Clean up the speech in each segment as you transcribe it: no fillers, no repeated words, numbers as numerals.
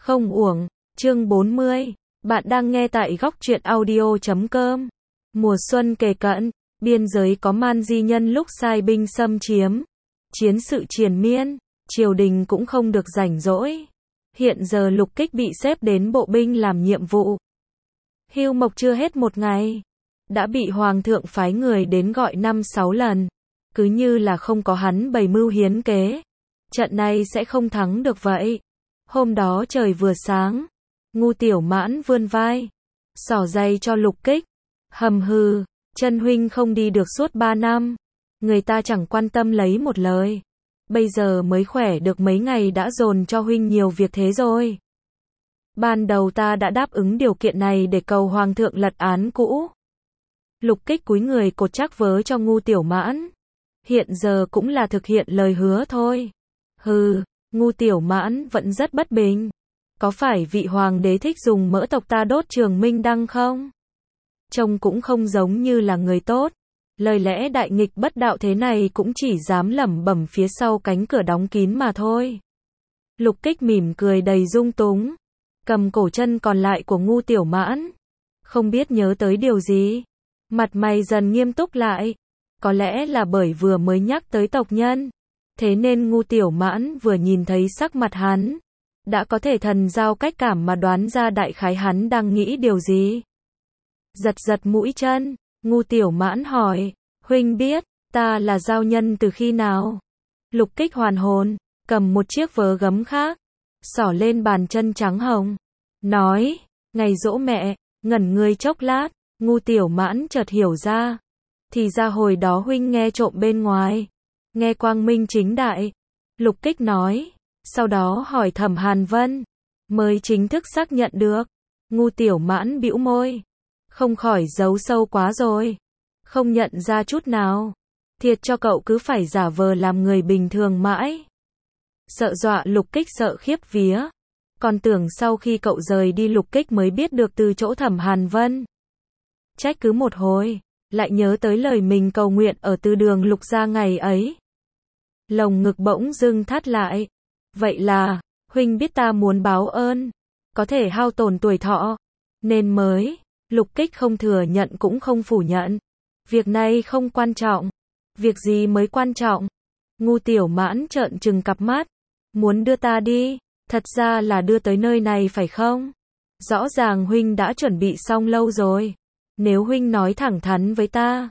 Không uổng. Chương 40. Bạn đang nghe tại góc truyện audio.com. Mùa xuân kề cận, biên giới có Man Di nhân lúc sai binh xâm chiếm. Chiến sự triền miên, triều đình cũng không được rảnh rỗi. Hiện giờ Lục Kích bị xếp đến bộ binh làm nhiệm vụ. Hưu mộc chưa hết một ngày, đã bị hoàng thượng phái người đến gọi 5-6 lần. Cứ như là không có hắn bày mưu hiến kế, trận này sẽ không thắng được vậy. Hôm đó trời vừa sáng, Ngu Tiểu Mãn vươn vai, xỏ giày cho Lục Kích. Hầm hừ, chân huynh không đi được suốt 3 năm, người ta chẳng quan tâm lấy một lời. Bây giờ mới khỏe được mấy ngày đã dồn cho huynh nhiều việc thế rồi. Ban đầu ta đã đáp ứng điều kiện này để cầu hoàng thượng lật án cũ. Lục Kích cúi người cột chắc vớ cho Ngu Tiểu Mãn. Hiện giờ cũng là thực hiện lời hứa thôi. Hừ, Ngu Tiểu Mãn vẫn rất bất bình. Có phải vị hoàng đế thích dùng mỡ tộc ta đốt Trường Minh Đăng không? Trông cũng không giống như là người tốt. Lời lẽ đại nghịch bất đạo thế này cũng chỉ dám lẩm bẩm phía sau cánh cửa đóng kín mà thôi. Lục Kích mỉm cười đầy dung túng, cầm cổ chân còn lại của Ngu Tiểu Mãn. Không biết nhớ tới điều gì, mặt mày dần nghiêm túc lại. Có lẽ là bởi vừa mới nhắc tới tộc nhân, thế nên Ngu Tiểu Mãn vừa nhìn thấy sắc mặt hắn, đã có thể thần giao cách cảm mà đoán ra đại khái hắn đang nghĩ điều gì. Giật giật mũi chân, Ngu Tiểu Mãn hỏi, huynh biết, ta là giao nhân từ khi nào? Lục Kích hoàn hồn, cầm một chiếc vớ gấm khác, xỏ lên bàn chân trắng hồng, nói, ngày giỗ mẹ. Ngẩn người chốc lát, Ngu Tiểu Mãn chợt hiểu ra. Thì ra hồi đó huynh nghe trộm bên ngoài, nghe quang minh chính đại. Lục Kích nói, sau đó hỏi Thẩm Hàn Vân, mới chính thức xác nhận được. Ngu Tiểu Mãn bĩu môi, không khỏi giấu sâu quá rồi, không nhận ra chút nào. Thiệt cho cậu cứ phải giả vờ làm người bình thường mãi. Sợ dọa Lục Kích sợ khiếp vía. Còn tưởng sau khi cậu rời đi Lục Kích mới biết được từ chỗ Thẩm Hàn Vân. Trách cứ một hồi, lại nhớ tới lời mình cầu nguyện ở từ đường Lục gia ngày ấy. Lồng ngực bỗng dưng thắt lại. Vậy là, huynh biết ta muốn báo ơn, có thể hao tổn tuổi thọ, nên mới. Lục Kích không thừa nhận cũng không phủ nhận. Việc này không quan trọng. Việc gì mới quan trọng? Ngu Tiểu Mãn trợn trừng cặp mắt. Muốn đưa ta đi, thật ra là đưa tới nơi này phải không? Rõ ràng huynh đã chuẩn bị xong lâu rồi. Nếu huynh nói thẳng thắn với ta,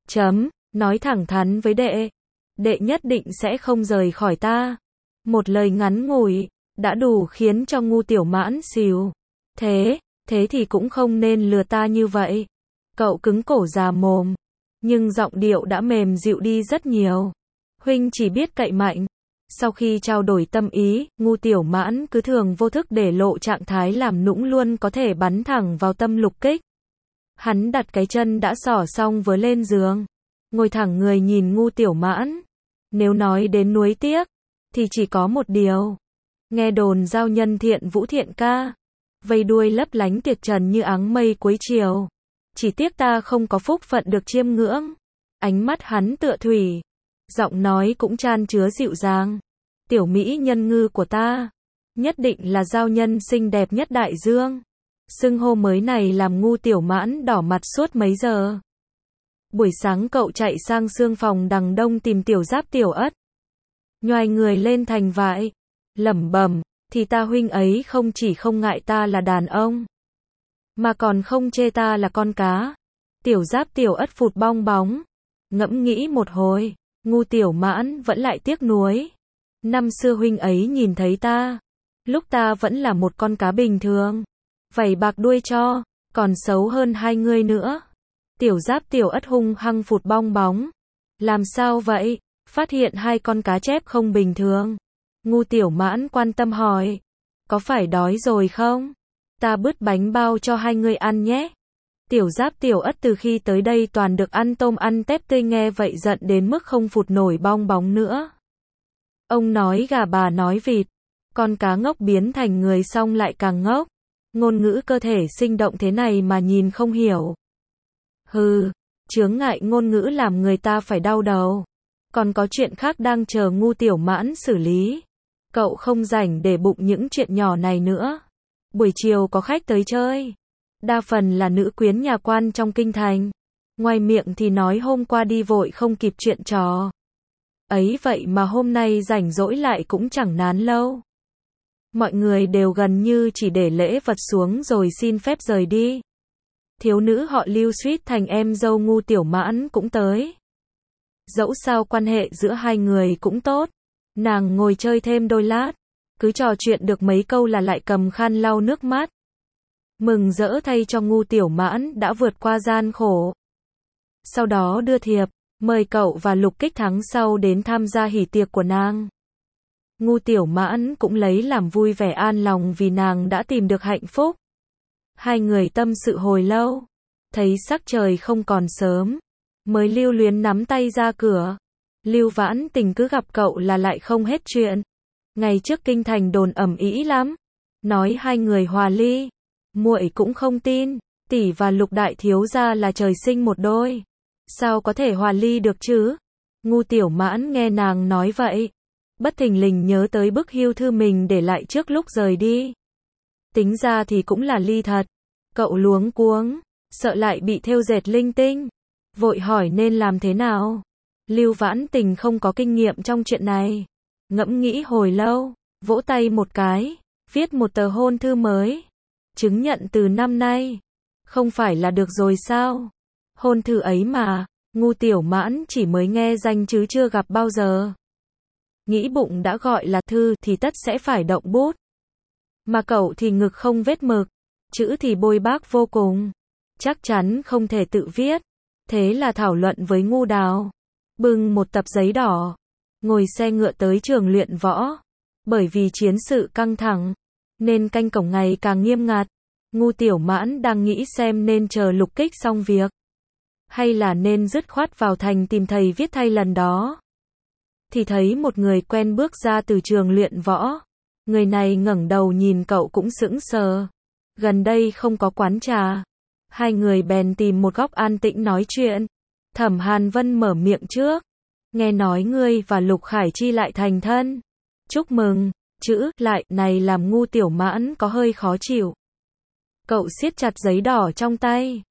nói thẳng thắn với đệ nhất định sẽ không rời khỏi ta. Một lời ngắn ngủi, đã đủ khiến cho Ngu Tiểu Mãn xìu. Thế thì cũng không nên lừa ta như vậy. Cậu cứng cổ già mồm, nhưng giọng điệu đã mềm dịu đi rất nhiều. Huynh chỉ biết cậy mạnh. Sau khi trao đổi tâm ý, Ngu Tiểu Mãn cứ thường vô thức để lộ trạng thái làm nũng luôn có thể bắn thẳng vào tâm Lục Kích. Hắn đặt cái chân đã xỏ xong vớ lên giường, ngồi thẳng người nhìn Ngu Tiểu Mãn. Nếu nói đến nuối tiếc, thì chỉ có một điều. Nghe đồn giao nhân Thiện Vũ Thiện ca, vây đuôi lấp lánh tuyệt trần như áng mây cuối chiều. Chỉ tiếc ta không có phúc phận được chiêm ngưỡng. Ánh mắt hắn tựa thủy, giọng nói cũng chan chứa dịu dàng. Tiểu mỹ nhân ngư của ta, nhất định là giao nhân xinh đẹp nhất đại dương. Xưng hô mới này làm Ngu Tiểu Mãn đỏ mặt suốt mấy giờ. Buổi sáng cậu chạy sang xương phòng đằng đông tìm Tiểu Giáp Tiểu Ất. Nhoài người lên thành vại, lẩm bẩm, thì ta huynh ấy không chỉ không ngại ta là đàn ông, mà còn không chê ta là con cá. Tiểu Giáp Tiểu Ất phụt bong bóng, ngẫm nghĩ một hồi, Ngu Tiểu Mãn vẫn lại tiếc nuối. Năm xưa huynh ấy nhìn thấy ta, lúc ta vẫn là một con cá bình thường, vảy bạc đuôi cho, còn xấu hơn hai ngươi nữa. Tiểu Giáp Tiểu Ất hung hăng phụt bong bóng. Làm sao vậy? Phát hiện hai con cá chép không bình thường. Ngu Tiểu Mãn quan tâm hỏi, có phải đói rồi không? Ta bứt bánh bao cho hai ngươi ăn nhé. Tiểu Giáp Tiểu Ất từ khi tới đây toàn được ăn tôm ăn tép tươi, nghe vậy giận đến mức không phụt nổi bong bóng nữa. Ông nói gà bà nói vịt, con cá ngốc biến thành người xong lại càng ngốc. Ngôn ngữ cơ thể sinh động thế này mà nhìn không hiểu. Hừ, chướng ngại ngôn ngữ làm người ta phải đau đầu. Còn có chuyện khác đang chờ Ngu Tiểu Mãn xử lý. Cậu không rảnh để bụng những chuyện nhỏ này nữa. Buổi chiều có khách tới chơi. Đa phần là nữ quyến nhà quan trong kinh thành. Ngoài miệng thì nói hôm qua đi vội không kịp chuyện trò. Ấy vậy mà hôm nay rảnh rỗi lại cũng chẳng nán lâu. Mọi người đều gần như chỉ để lễ vật xuống rồi xin phép rời đi. Thiếu nữ họ Lưu suýt thành em dâu Ngu Tiểu Mãn cũng tới. Dẫu sao quan hệ giữa hai người cũng tốt. Nàng ngồi chơi thêm đôi lát. Cứ trò chuyện được mấy câu là lại cầm khăn lau nước mắt. Mừng rỡ thay cho Ngu Tiểu Mãn đã vượt qua gian khổ. Sau đó đưa thiệp, mời cậu và Lục Kích tháng sau đến tham gia hỉ tiệc của nàng. Ngu Tiểu Mãn cũng lấy làm vui vẻ an lòng vì nàng đã tìm được hạnh phúc. Hai người tâm sự hồi lâu, thấy sắc trời không còn sớm, mới lưu luyến nắm tay ra cửa. Lưu Vãn Tình cứ gặp cậu là lại không hết chuyện. Ngày trước kinh thành đồn ầm ĩ lắm, nói hai người hòa ly. Muội cũng không tin, tỷ và Lục đại thiếu gia là trời sinh một đôi, sao có thể hòa ly được chứ? Ngu Tiểu Mãn nghe nàng nói vậy, bất thình lình nhớ tới bức hưu thư mình để lại trước lúc rời đi. Tính ra thì cũng là ly thật. Cậu luống cuống, sợ lại bị thêu dệt linh tinh, vội hỏi nên làm thế nào. Lưu Vãn Tình không có kinh nghiệm trong chuyện này, ngẫm nghĩ hồi lâu, vỗ tay một cái, viết một tờ hôn thư mới, chứng nhận từ năm nay, không phải là được rồi sao? Hôn thư ấy mà, Ngu Tiểu Mãn chỉ mới nghe danh chứ chưa gặp bao giờ. Nghĩ bụng đã gọi là thư thì tất sẽ phải động bút. Mà cậu thì ngực không vết mực, chữ thì bôi bác vô cùng, chắc chắn không thể tự viết. Thế là thảo luận với Ngu Đào, bưng một tập giấy đỏ, ngồi xe ngựa tới trường luyện võ. Bởi vì chiến sự căng thẳng, nên canh cổng ngày càng nghiêm ngặt. Ngu Tiểu Mãn đang nghĩ xem nên chờ Lục Kích xong việc, hay là nên dứt khoát vào thành tìm thầy viết thay lần đó. Thì thấy một người quen bước ra từ trường luyện võ. Người này ngẩng đầu nhìn cậu cũng sững sờ. Gần đây không có quán trà. Hai người bèn tìm một góc an tĩnh nói chuyện. Thẩm Hàn Vân mở miệng trước. Nghe nói ngươi và Lục Khải Chi lại thành thân. Chúc mừng. Chữ lại này làm Ngu Tiểu Mãn có hơi khó chịu. Cậu siết chặt giấy đỏ trong tay.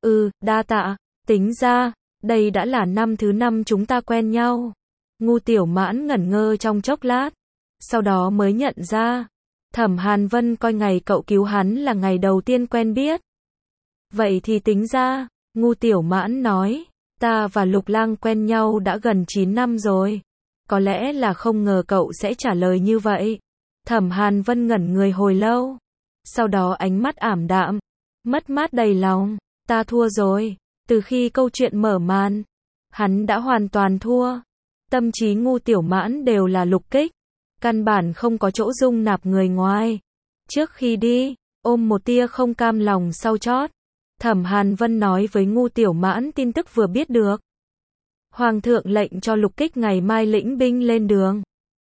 Đa tạ. Tính ra, đây đã là năm thứ 5 chúng ta quen nhau. Ngu Tiểu Mãn ngẩn ngơ trong chốc lát, sau đó mới nhận ra, Thẩm Hàn Vân coi ngày cậu cứu hắn là ngày đầu tiên quen biết. Vậy thì tính ra, Ngu Tiểu Mãn nói, ta và Lục Lang quen nhau đã gần 9 năm rồi. Có lẽ là không ngờ cậu sẽ trả lời như vậy. Thẩm Hàn Vân ngẩn người hồi lâu, sau đó ánh mắt ảm đạm, mất mát đầy lòng. Ta thua rồi. Từ khi câu chuyện mở màn, hắn đã hoàn toàn thua. Tâm trí Ngu Tiểu Mãn đều là Lục Kích, căn bản không có chỗ dung nạp người ngoài. Trước khi đi, ôm một tia không cam lòng sau chót, Thẩm Hàn Vân nói với Ngu Tiểu Mãn tin tức vừa biết được. Hoàng thượng lệnh cho Lục Kích ngày mai lĩnh binh lên đường,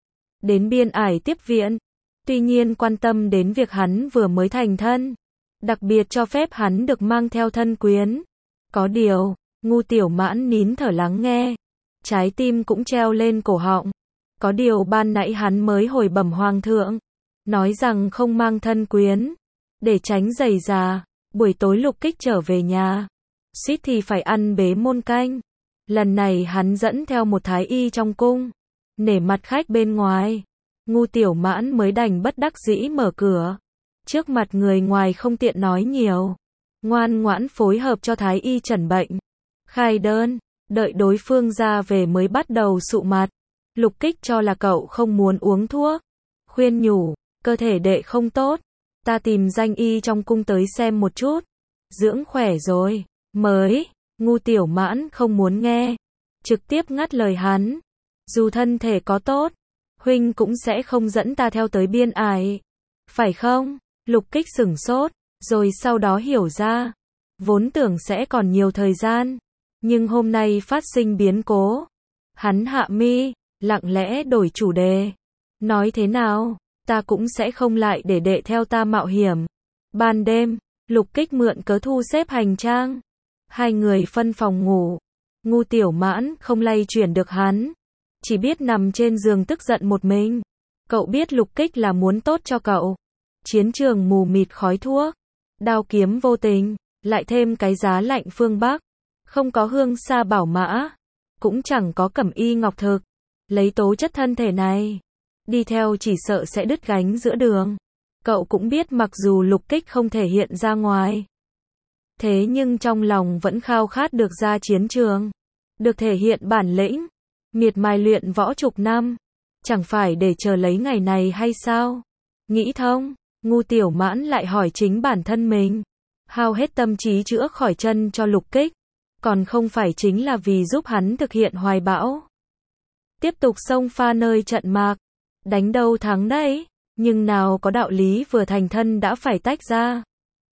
đến Biên Ải tiếp viện. Tuy nhiên quan tâm đến việc hắn vừa mới thành thân, đặc biệt cho phép hắn được mang theo thân quyến. Có điều, Ngu Tiểu Mãn nín thở lắng nghe, trái tim cũng treo lên cổ họng. Có điều ban nãy hắn mới hồi bẩm Hoàng thượng, nói rằng không mang thân quyến, để tránh rầy rà. Buổi tối Lục Kích trở về nhà, suýt thì phải ăn bế môn canh. Lần này hắn dẫn theo một thái y trong cung, nể mặt khách bên ngoài. Ngu Tiểu Mãn mới đành bất đắc dĩ mở cửa. Trước mặt người ngoài không tiện nói nhiều, ngoan ngoãn phối hợp cho thái y chẩn bệnh, khai đơn, đợi đối phương ra về mới bắt đầu sụ mặt. Lục Kích cho là cậu không muốn uống thuốc, khuyên nhủ, cơ thể đệ không tốt, ta tìm danh y trong cung tới xem một chút, dưỡng khỏe rồi, mới. Ngu Tiểu Mãn không muốn nghe, trực tiếp ngắt lời hắn, dù thân thể có tốt, huynh cũng sẽ không dẫn ta theo tới Biên Ải, phải không? Lục Kích sửng sốt, rồi sau đó hiểu ra, vốn tưởng sẽ còn nhiều thời gian, nhưng hôm nay phát sinh biến cố. Hắn hạ mi, lặng lẽ đổi chủ đề, nói thế nào, ta cũng sẽ không lại để đệ theo ta mạo hiểm. Ban đêm, Lục Kích mượn cớ thu xếp hành trang, hai người phân phòng ngủ. Ngu Tiểu Mãn không lay chuyển được hắn, chỉ biết nằm trên giường tức giận một mình. Cậu biết Lục Kích là muốn tốt cho cậu, Chiến trường mù mịt khói thuốc, đao kiếm vô tình, lại thêm cái giá lạnh phương Bắc. Không có hương sa bảo mã, cũng chẳng có cẩm y ngọc thực. Lấy tố chất thân thể này, đi theo chỉ sợ sẽ đứt gánh giữa đường. Cậu cũng biết mặc dù Lục Kích không thể hiện ra ngoài, thế nhưng trong lòng vẫn khao khát được ra chiến trường, được thể hiện bản lĩnh, miệt mài luyện võ chục năm, chẳng phải để chờ lấy ngày này hay sao? Nghĩ thông, Ngu Tiểu Mãn lại hỏi chính bản thân mình, hao hết tâm trí chữa khỏi chân cho Lục Kích, còn không phải chính là vì giúp hắn thực hiện hoài bão. Tiếp tục xông pha nơi trận mạc, đánh đâu thắng đấy, nhưng nào có đạo lý vừa thành thân đã phải tách ra.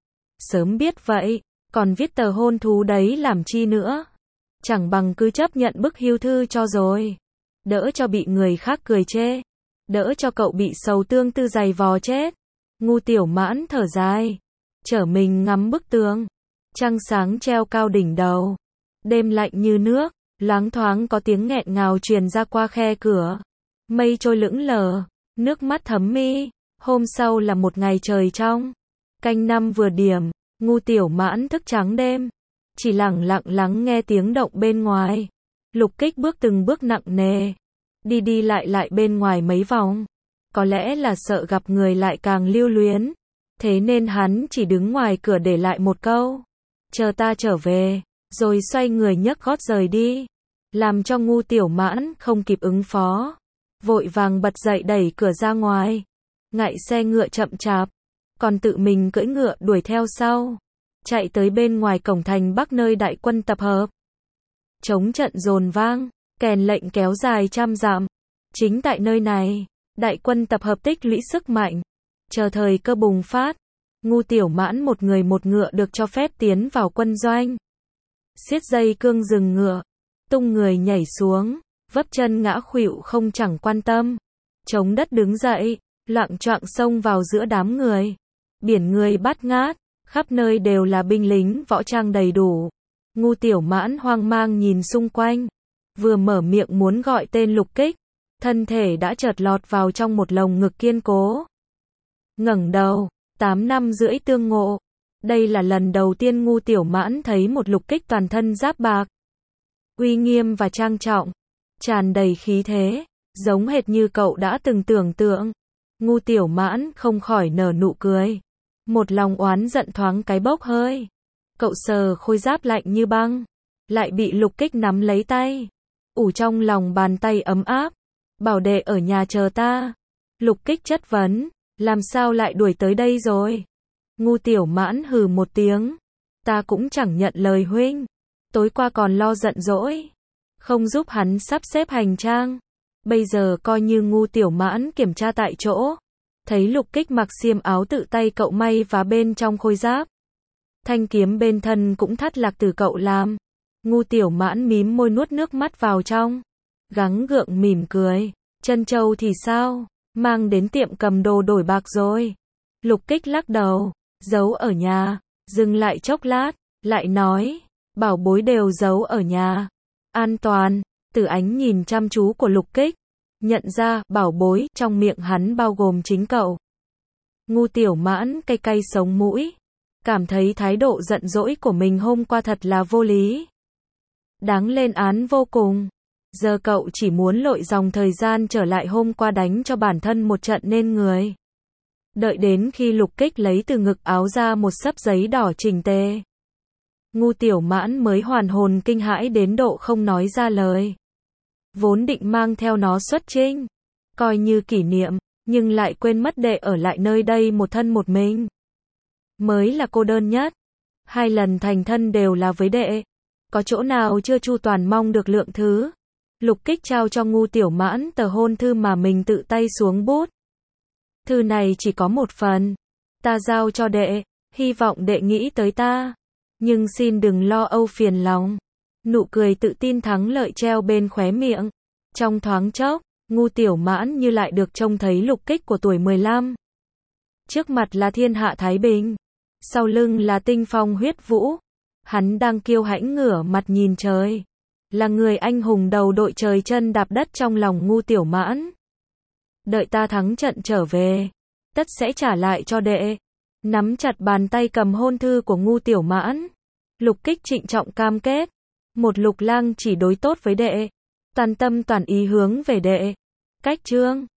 Sớm biết vậy, còn viết tờ hôn thú đấy làm chi nữa. Chẳng bằng cứ chấp nhận bức hưu thư cho rồi. Đỡ cho bị người khác cười chê. Đỡ cho cậu bị sầu tương tư giày vò chết. Ngu Tiểu Mãn thở dài, trở mình ngắm bức tường. Trăng sáng treo cao đỉnh đầu. Đêm lạnh như nước, loáng thoáng có tiếng nghẹn ngào truyền ra qua khe cửa. Mây trôi lững lờ, nước mắt thấm mi. Hôm sau là một ngày trời trong. Canh năm vừa điểm, Ngu Tiểu Mãn thức trắng đêm, chỉ lặng lặng lắng nghe tiếng động bên ngoài. Lục Kích bước từng bước nặng nề, đi đi lại lại bên ngoài mấy vòng. Có lẽ là sợ gặp người lại càng lưu luyến, thế nên hắn chỉ đứng ngoài cửa để lại một câu: chờ ta trở về, rồi xoay người nhấc gót rời đi. Làm cho Ngu Tiểu Mãn không kịp ứng phó, vội vàng bật dậy đẩy cửa ra ngoài. Ngại xe ngựa chậm chạp, còn tự mình cưỡi ngựa đuổi theo sau, chạy tới bên ngoài cổng thành Bắc nơi đại quân tập hợp. Trống trận dồn vang, kèn lệnh kéo dài trăm dặm. Chính tại nơi này, đại quân tập hợp tích lũy sức mạnh, chờ thời cơ bùng phát. Ngu Tiểu Mãn một người một ngựa được cho phép tiến vào quân doanh. Siết dây cương dừng ngựa, tung người nhảy xuống, vấp chân ngã khuỵu không chẳng quan tâm. Chống đất đứng dậy, loạng choạng xông vào giữa đám người. Biển người bát ngát, khắp nơi đều là binh lính võ trang đầy đủ. Ngu Tiểu Mãn hoang mang nhìn xung quanh, vừa mở miệng muốn gọi tên Lục Kích, thân thể đã chợt lọt vào trong một lồng ngực kiên cố. Ngẩng đầu, 8 năm rưỡi tương ngộ, đây là lần đầu tiên Ngu Tiểu Mãn thấy một Lục Kích toàn thân giáp bạc, uy nghiêm và trang trọng, tràn đầy khí thế, giống hệt như cậu đã từng tưởng tượng. Ngu Tiểu Mãn không khỏi nở nụ cười, một lòng oán giận thoáng cái bốc hơi. Cậu sờ khôi giáp lạnh như băng, lại bị Lục Kích nắm lấy tay, ủ trong lòng bàn tay ấm áp, bảo đệ ở nhà chờ ta. Lục Kích chất vấn, làm sao lại đuổi tới đây rồi? Ngu Tiểu Mãn hừ một tiếng, ta cũng chẳng nhận lời huynh, tối qua còn lo giận dỗi, không giúp hắn sắp xếp hành trang. Bây giờ coi như Ngu Tiểu Mãn kiểm tra tại chỗ, thấy Lục Kích mặc xiêm áo tự tay cậu may và bên trong khôi giáp. Thanh kiếm bên thân cũng thắt lạc từ cậu làm. Ngu Tiểu Mãn mím môi nuốt nước mắt vào trong, gắng gượng mỉm cười. Trân châu thì sao? Mang đến tiệm cầm đồ đổi bạc rồi. Lục Kích lắc đầu, giấu ở nhà. Dừng lại chốc lát, lại nói, bảo bối đều giấu ở nhà. An toàn. Từ ánh nhìn chăm chú của Lục Kích, nhận ra bảo bối trong miệng hắn bao gồm chính cậu. Ngu Tiểu Mãn cay cay sống mũi, cảm thấy thái độ giận dỗi của mình hôm qua thật là vô lý, đáng lên án vô cùng. Giờ cậu chỉ muốn lội dòng thời gian trở lại hôm qua đánh cho bản thân một trận nên người. Đợi đến khi Lục Kích lấy từ ngực áo ra một xấp giấy đỏ chỉnh tề, Ngu Tiểu Mãn mới hoàn hồn kinh hãi đến độ không nói ra lời. Vốn định mang theo nó xuất chinh, coi như kỷ niệm, nhưng lại quên mất đệ ở lại nơi đây một thân một mình. Mới là cô đơn nhất. 2 lần thành thân đều là với đệ. Có chỗ nào chưa chu toàn mong được lượng thứ. Lục Kích trao cho Ngu Tiểu Mãn tờ hôn thư mà mình tự tay xuống bút. Thư này chỉ có một phần. Ta giao cho đệ, hy vọng đệ nghĩ tới ta. Nhưng xin đừng lo âu phiền lòng. Nụ cười tự tin thắng lợi treo bên khóe miệng. Trong thoáng chốc, Ngu Tiểu Mãn như lại được trông thấy Lục Kích của tuổi 15. Trước mặt là thiên hạ thái bình, sau lưng là tinh phong huyết vũ. Hắn đang kiêu hãnh ngửa mặt nhìn trời, là người anh hùng đầu đội trời chân đạp đất trong lòng Ngu Tiểu Mãn. Đợi ta thắng trận trở về, tất sẽ trả lại cho đệ. Nắm chặt bàn tay cầm hôn thư của Ngu Tiểu Mãn. Lục Kích trịnh trọng cam kết. Một Lục Lang chỉ đối tốt với đệ. Toàn tâm toàn ý hướng về đệ. Cách chương